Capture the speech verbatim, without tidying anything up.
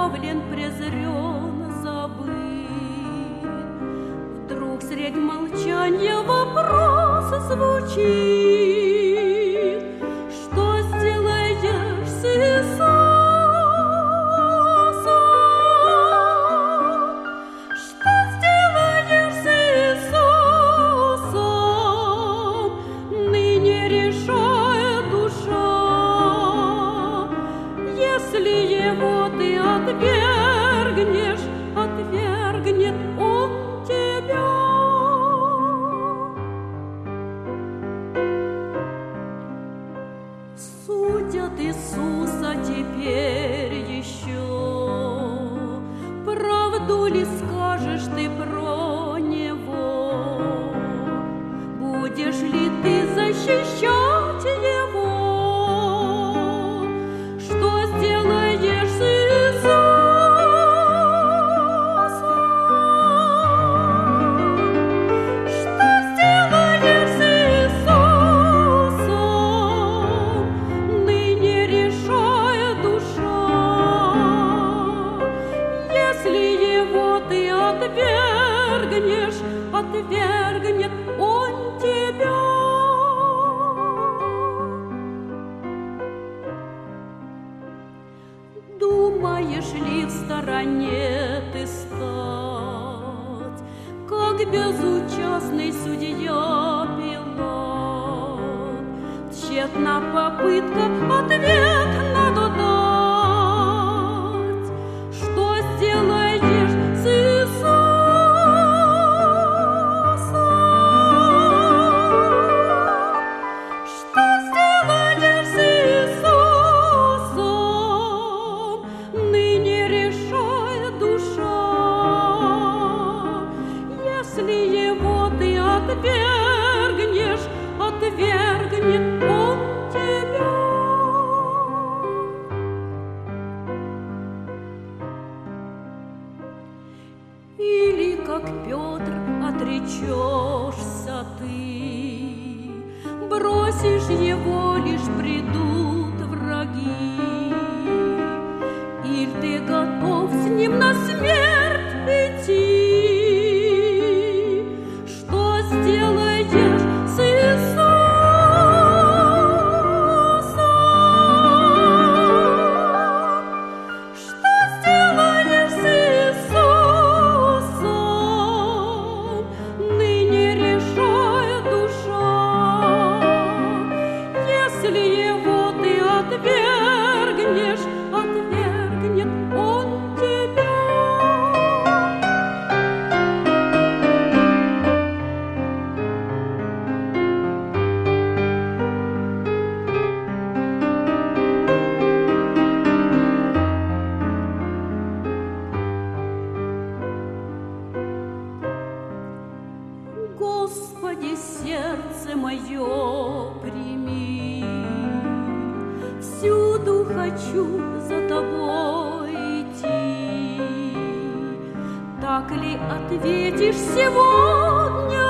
оставлен, презрен, забыт. Вдруг средь молчания вопрос звучит: что сделаешь с Иисусом? Что сделаешь с Иисусом? Ныне решает душа, если Его ты отвергнешь, отвергнет Он тебя. Судят Иисуса теперь еще, правду ли скажешь ты про Него? Будешь ли ты защищать Его? Что сделаешь с Иисусом? Что сделаешь с Иисусом? Ныне решает душа, если Его ты отвергнешь, отвергнет Он тебя. Думаешь ли в стороне ты стать, как безучастный судья Пилат? Тщетна попытка ответ надо дать. Что сделаешь с Иисусом? Что сделаешь с Иисусом? Ныне решает душа, если Его ты отвергнешь, отвергнет Он тебя. Или, как Петр, отречешься ты, бросишь Его, лишь придут враги. Или ты готов с Ним на смерть идти? Что сделаешь с Иисусом? Что сделаешь с Иисусом? Ныне решает душа, если Его ты отвергнешь, отвергнет Он тебя. Господи, сердце мое прими, всюду хочу за Тобой идти. Так ли ответишь сегодня